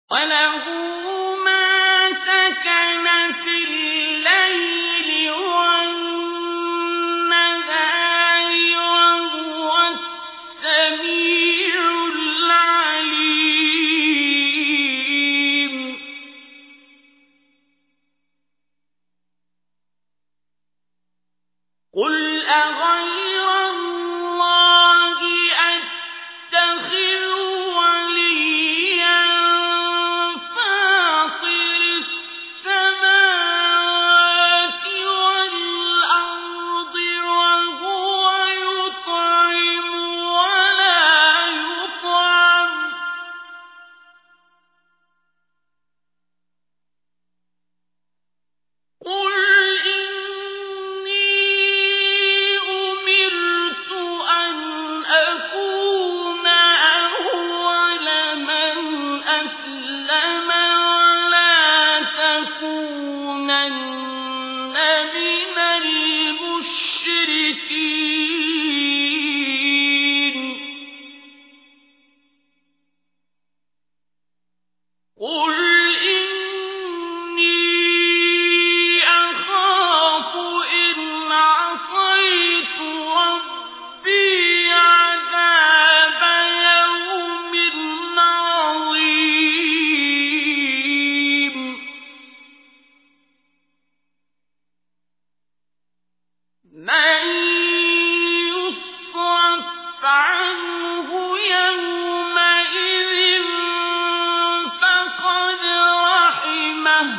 وله ما سكن في الليل والنهار وهو السميع العليم قل أغير الله أتخذ وليا فاطر السماوات والأرض وهو يطعم ولا يطعم قل إني أمرت أن أكون أول من أسلم ولا تكونن من المشركين قل إني أخاف إن عصيت ربي عذاب يوم عظيم من يصرف عنه يومئذ فقد رحمه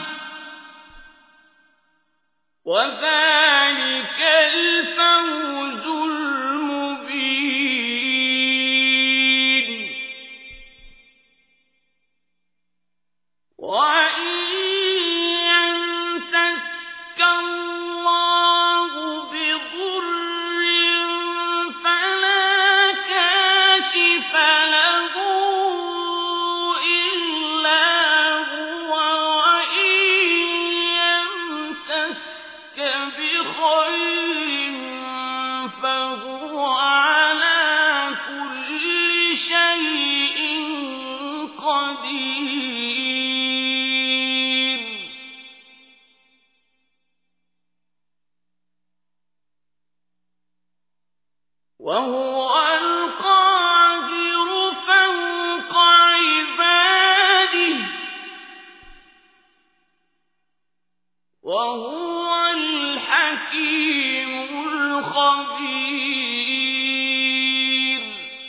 وذلك الفوز المبين وإن يمسسك الله بضر فلا كاشف له إلا هو وإن يمسسك بخير فهو على كل شيء قدير وهو القاهر فوق عباده وهو الحكيم الخبير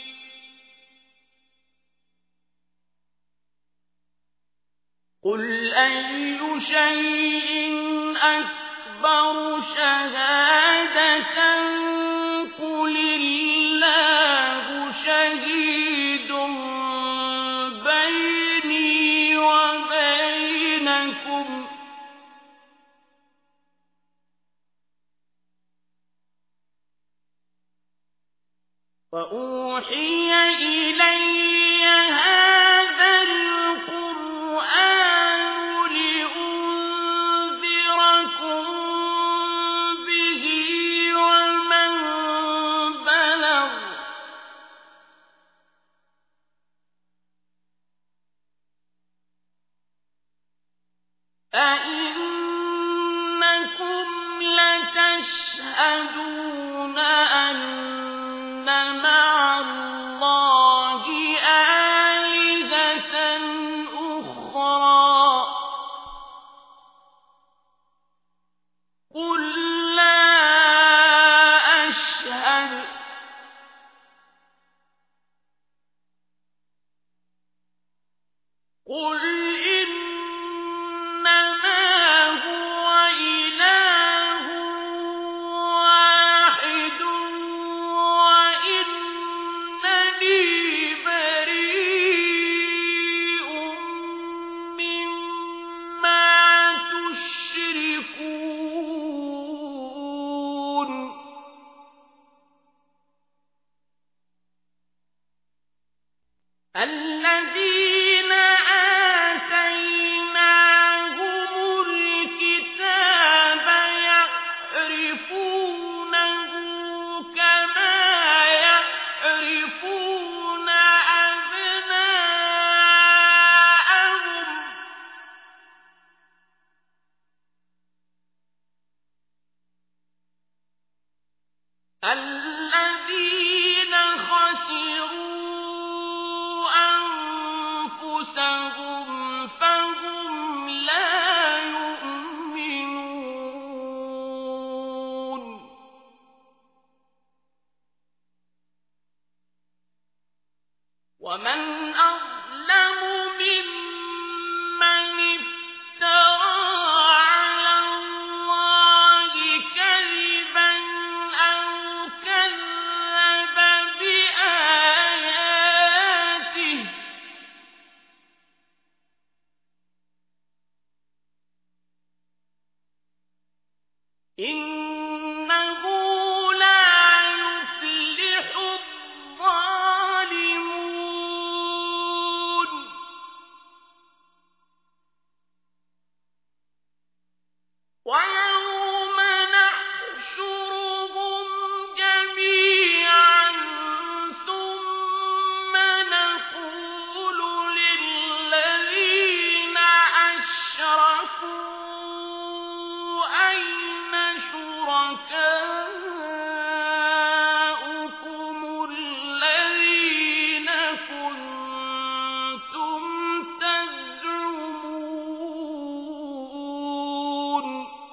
قل أي شيء أكبر شهادة قل الله شهيد بيني وبينكم وأوحي إلي هذا القرآن لأنذركم به ومن بلغ أئنكم لتشهدون أن مع الله آلهة أخرى قل لا أشهد قل إنما هو إله واحد وإنني بريء مما تشركون الذين الذين خسروا أنفسهم فهم لا يؤمنون ومن أظلم ممن افترى على الله كذبا أو كذب بآياته إنه لا يفلح الظالمون ويوم نحشرهم جميعا ثم نقول للذين أشركوا أين شركاؤكم الذين كنتم تزعمون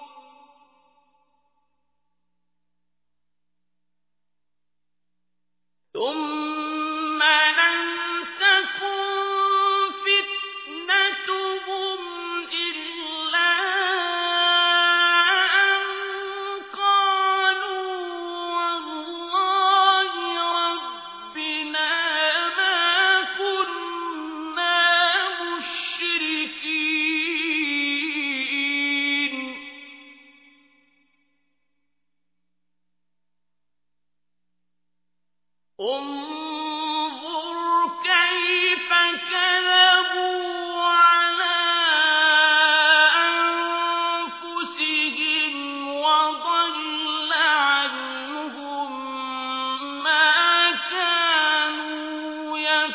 ثم لم تكن فتنتهم إلا أن قالوا والله ربنا ما كنا مشركين انظر كيف كذبوا على أنفسهم وضل عنهم ما كانوا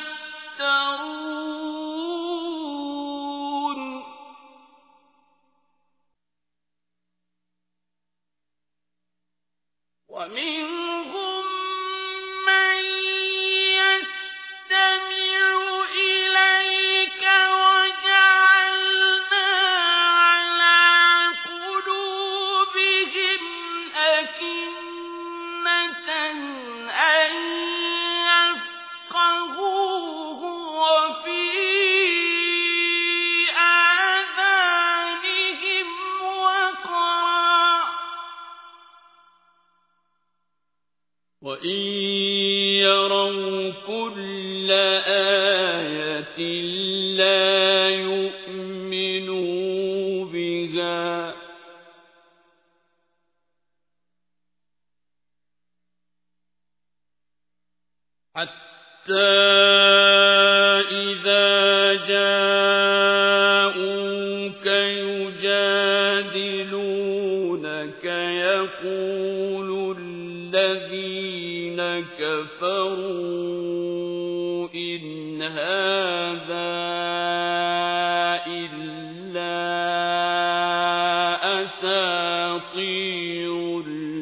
يفترون ومنهم من يستمع إليك وجعلنا على قلوبهم أكنة أن يفقهوه وفي آذانهم وقرا وإن يروا كل آية لا يؤمنوا بها حتى إذا جاءوك يجادلونك يقول الذين كفروا إن هذا إلا أساطير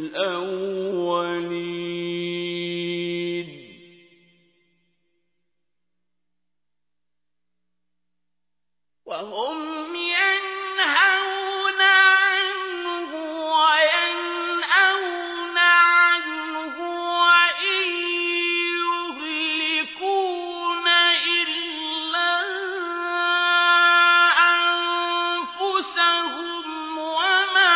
الأولين وهم ينهون عنه وينأون عنه وإن يهلكون إلا أنفسهم وما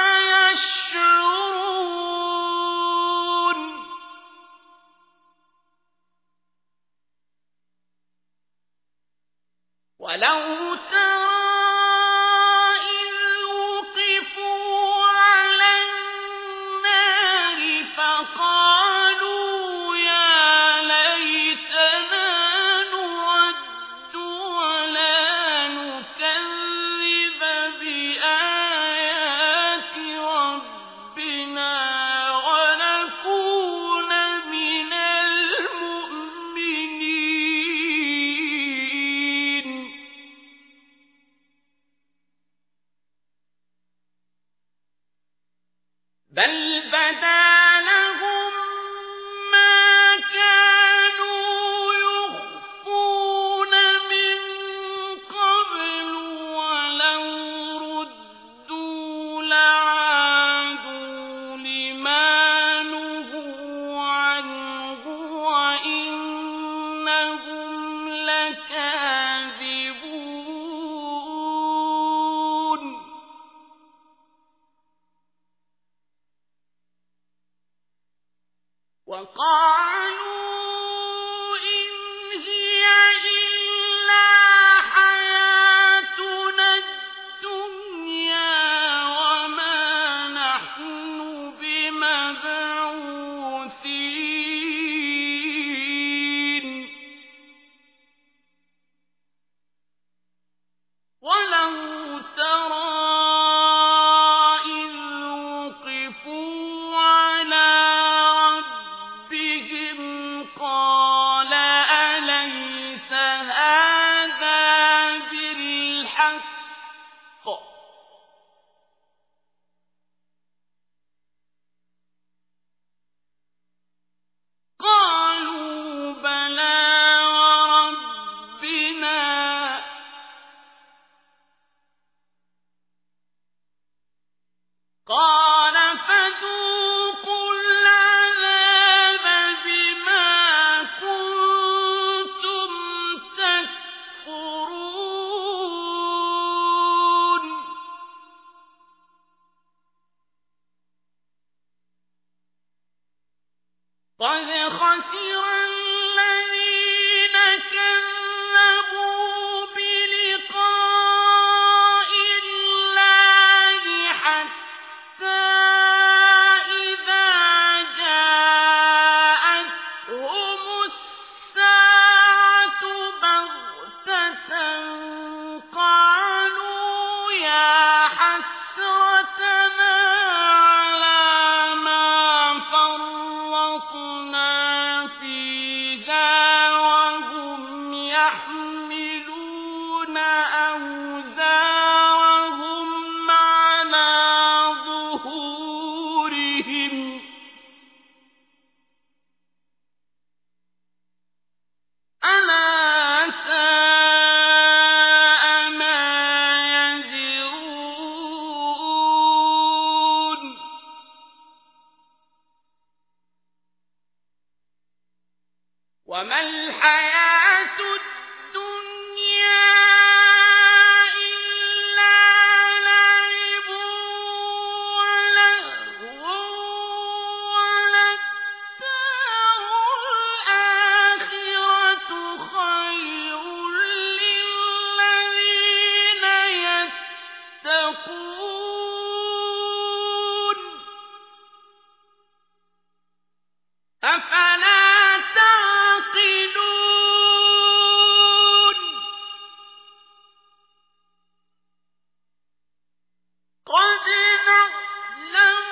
يشعرون ولو ترى إذ وقفوا على النار فقالوا يا ليتنا نرد ولا نكذب بآيات ربنا ونكون من المؤمنين بل بدا لهم وقالوا إن هي إلا حياتنا الدنيا وما نحن بمبعوثين ولو ترى إذ وقفوا على ربهم قال أليس هذا بالحق قالوا بلى وربنا قال فذوقوا العذاب بما كنتم تكفرون قد خسر الذين كذبوا بلقاء الله حتى إذا جاءتهم الساعة بغتة قالوا يا حسرتنا على ما فرطنا فيها وهم يحملون أوزارهم على ظهورهم ألا ساء ما يزرون وما الحياة الدنيا إلا لعب ولهو وللدار الآخرة خير للذين يتقون أفلا تعقلون قد نعلم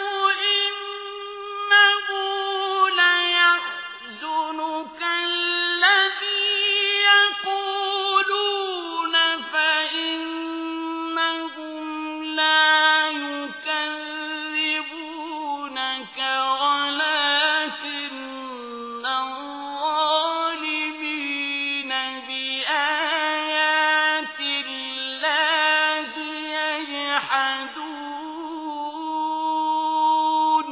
إنه ليحزنك الذي يقولون فإنهم لا يكذبونك ولكن الظالمين بآيات الله يجحدون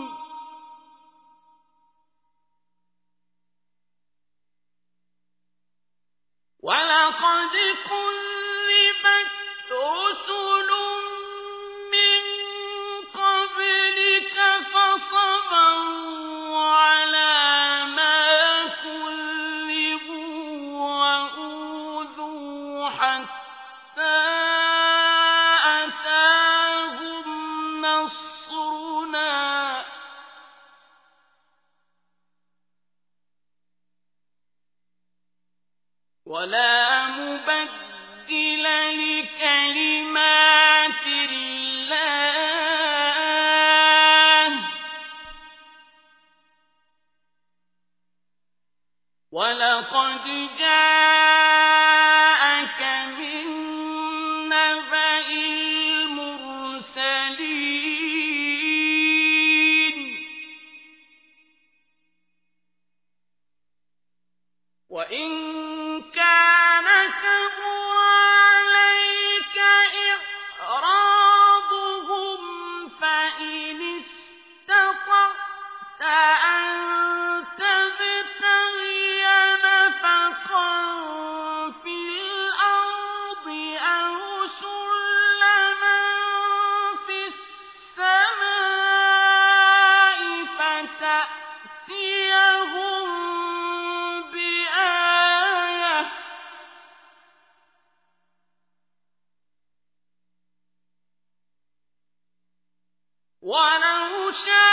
ولقد كذبت رسل من قبلك فصبروا على ما كذبوا وأوذوا حتى أتاهم نصرنا ولا مبدل لكلمات الله ولقد جاءك من نبأ المرسلين وإن كان كبر عليك إعراضهم فإن استطعت أن تبتغي نفقا في الأرض أو سلما ولو شاء